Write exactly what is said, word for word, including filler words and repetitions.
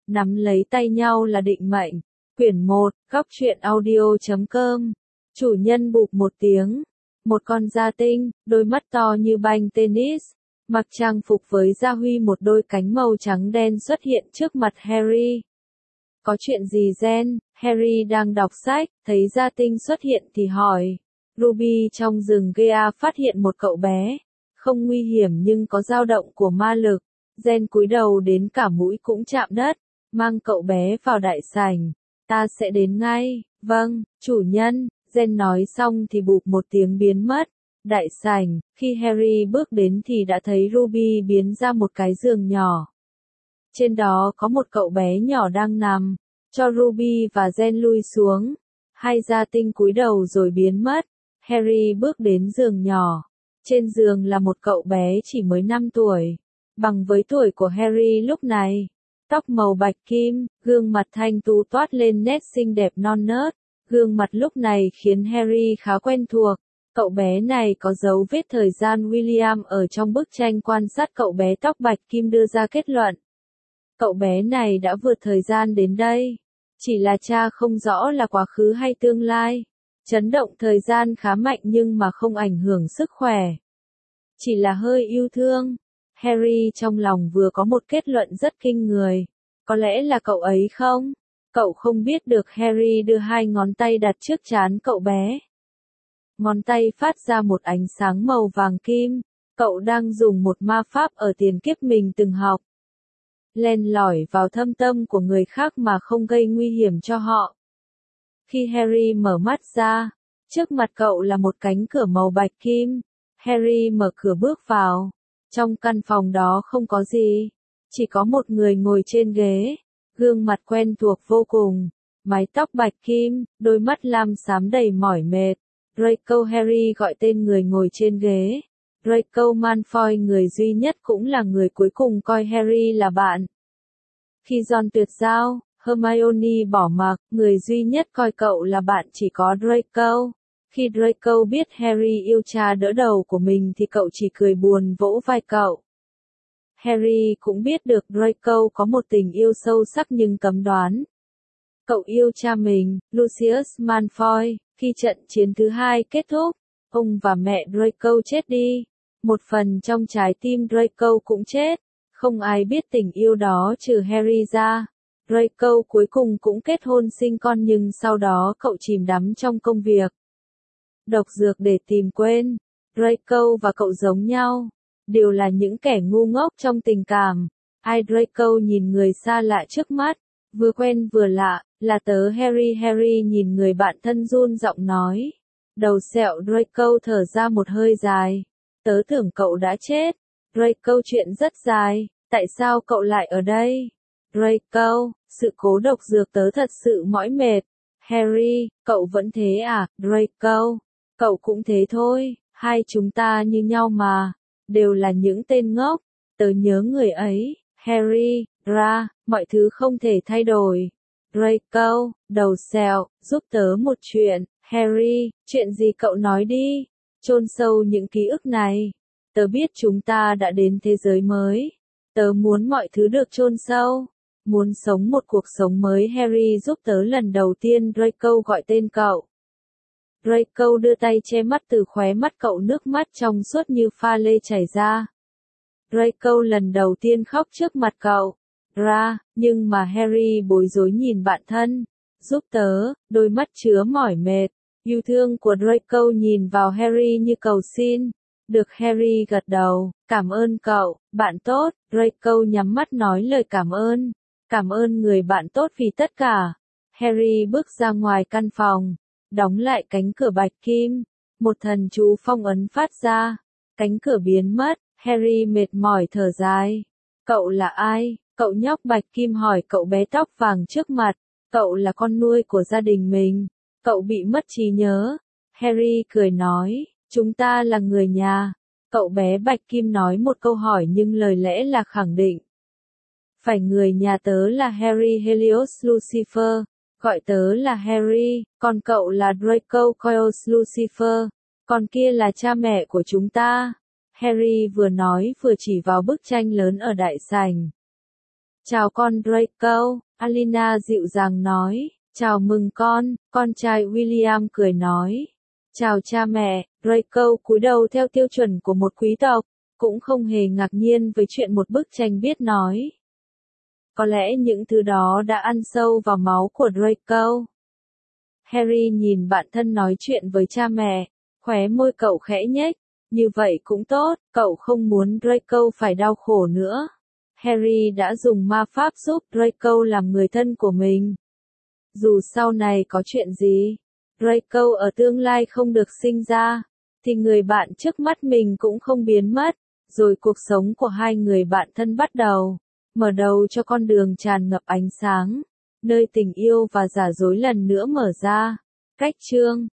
Nắm lấy tay nhau là định mệnh. Quyển một, góc truyện audio chấm com. Chủ nhân bụp một tiếng. Một con da tinh, đôi mắt to như banh tennis, mặc trang phục với da huy một đôi cánh màu trắng đen xuất hiện trước mặt Harry. Có chuyện gì Jen? Harry đang đọc sách, thấy da tinh xuất hiện thì hỏi. Ruby trong rừng Gea phát hiện một cậu bé, không nguy hiểm nhưng có dao động của ma lực. Jen cúi đầu đến cả mũi cũng chạm đất, mang cậu bé vào đại sảnh. Ta sẽ đến ngay. Vâng, chủ nhân. Jen nói xong thì bụp một tiếng biến mất. Đại sảnh, khi Harry bước đến thì đã thấy Ruby biến ra một cái giường nhỏ. Trên đó có một cậu bé nhỏ đang nằm, cho Ruby và Jen lui xuống. Hai gia tinh cúi đầu rồi biến mất. Harry bước đến giường nhỏ. Trên giường là một cậu bé chỉ mới năm tuổi, bằng với tuổi của Harry lúc này. Tóc màu bạch kim, gương mặt thanh tú toát lên nét xinh đẹp non nớt. Gương mặt lúc này khiến Harry khá quen thuộc. Cậu bé này có dấu vết thời gian William ở trong bức tranh quan sát cậu bé tóc bạch kim đưa ra kết luận. Cậu bé này đã vượt thời gian đến đây. Chỉ là cha không rõ là quá khứ hay tương lai. Chấn động thời gian khá mạnh nhưng mà không ảnh hưởng sức khỏe. Chỉ là hơi yêu thương. Harry trong lòng vừa có một kết luận rất kinh người. Có lẽ là cậu ấy không? Cậu không biết được. Harry đưa hai ngón tay đặt trước trán cậu bé. Ngón tay phát ra một ánh sáng màu vàng kim. Cậu đang dùng một ma pháp ở tiền kiếp mình từng học. Len lỏi vào thâm tâm của người khác mà không gây nguy hiểm cho họ. Khi Harry mở mắt ra, trước mặt cậu là một cánh cửa màu bạch kim. Harry mở cửa bước vào. Trong căn phòng đó không có gì. Chỉ có một người ngồi trên ghế. Gương mặt quen thuộc vô cùng. Mái tóc bạch kim, đôi mắt lam xám đầy mỏi mệt. Draco. Harry gọi tên người ngồi trên ghế. Draco Malfoy, người duy nhất cũng là người cuối cùng coi Harry là bạn. Khi Ron tuyệt giao, Hermione bỏ mặc, người duy nhất coi cậu là bạn chỉ có Draco. Khi Draco biết Harry yêu cha đỡ đầu của mình thì cậu chỉ cười buồn vỗ vai cậu. Harry cũng biết được Draco có một tình yêu sâu sắc nhưng cấm đoán. Cậu yêu cha mình, Lucius Malfoy. Khi trận chiến thứ hai kết thúc, ông và mẹ Draco chết đi. Một phần trong trái tim Draco cũng chết. Không ai biết tình yêu đó trừ Harry ra. Draco cuối cùng cũng kết hôn sinh con nhưng sau đó cậu chìm đắm trong công việc. Độc dược để tìm quên. Draco và cậu giống nhau. Đều là những kẻ ngu ngốc trong tình cảm. Ai Draco nhìn người xa lạ trước mắt. Vừa quen vừa lạ, là tớ Harry. Harry nhìn người bạn thân run giọng nói. Đầu sẹo. Draco thở ra một hơi dài. Tớ tưởng cậu đã chết. Draco, chuyện rất dài. Tại sao cậu lại ở đây? Draco, sự cố độc dược tớ thật sự mỏi mệt. Harry, cậu vẫn thế à? Draco, cậu cũng thế thôi. Hai chúng ta như nhau mà. Đều là những tên ngốc. Tớ nhớ người ấy. Harry, ra, mọi thứ không thể thay đổi. Draco, đầu sẹo, giúp tớ một chuyện. Harry, chuyện gì cậu nói đi. Chôn sâu những ký ức này. Tớ biết chúng ta đã đến thế giới mới. Tớ muốn mọi thứ được chôn sâu. Muốn sống một cuộc sống mới. Harry giúp tớ lần đầu tiên. Draco gọi tên cậu. Draco đưa tay che mắt, từ khóe mắt cậu nước mắt trong suốt như pha lê chảy ra. Draco lần đầu tiên khóc trước mặt cậu. Ra, nhưng mà Harry bối rối nhìn bạn thân. Giúp tớ, đôi mắt chứa mỏi mệt. Yêu thương của Draco nhìn vào Harry như cầu xin. Được. Harry gật đầu. Cảm ơn cậu, bạn tốt. Draco nhắm mắt nói lời cảm ơn. Cảm ơn người bạn tốt vì tất cả. Harry bước ra ngoài căn phòng. Đóng lại cánh cửa bạch kim. Một thần chú phong ấn phát ra. Cánh cửa biến mất. Harry mệt mỏi thở dài. Cậu là ai? Cậu nhóc bạch kim hỏi cậu bé tóc vàng trước mặt. Cậu là con nuôi của gia đình mình. Cậu bị mất trí nhớ. Harry cười nói. Chúng ta là người nhà. Cậu bé bạch kim nói một câu hỏi nhưng lời lẽ là khẳng định. Phải, người nhà tớ là Harry Helios Lucifer. Gọi tớ là Harry, còn cậu là Draco Coeus Lucifer. Còn kia là cha mẹ của chúng ta. Harry vừa nói vừa chỉ vào bức tranh lớn ở đại sảnh. Chào con Draco, Alina dịu dàng nói. Chào mừng con, con trai William cười nói. Chào cha mẹ, Draco cúi đầu theo tiêu chuẩn của một quý tộc, cũng không hề ngạc nhiên với chuyện một bức tranh biết nói. Có lẽ những thứ đó đã ăn sâu vào máu của Draco. Harry nhìn bạn thân nói chuyện với cha mẹ, khóe môi cậu khẽ nhếch, như vậy cũng tốt, cậu không muốn Draco phải đau khổ nữa. Harry đã dùng ma pháp giúp Draco làm người thân của mình. Dù sau này có chuyện gì, Draco ở tương lai không được sinh ra, thì người bạn trước mắt mình cũng không biến mất, rồi cuộc sống của hai người bạn thân bắt đầu, mở đầu cho con đường tràn ngập ánh sáng, nơi tình yêu và giả dối lần nữa mở ra. Cách chương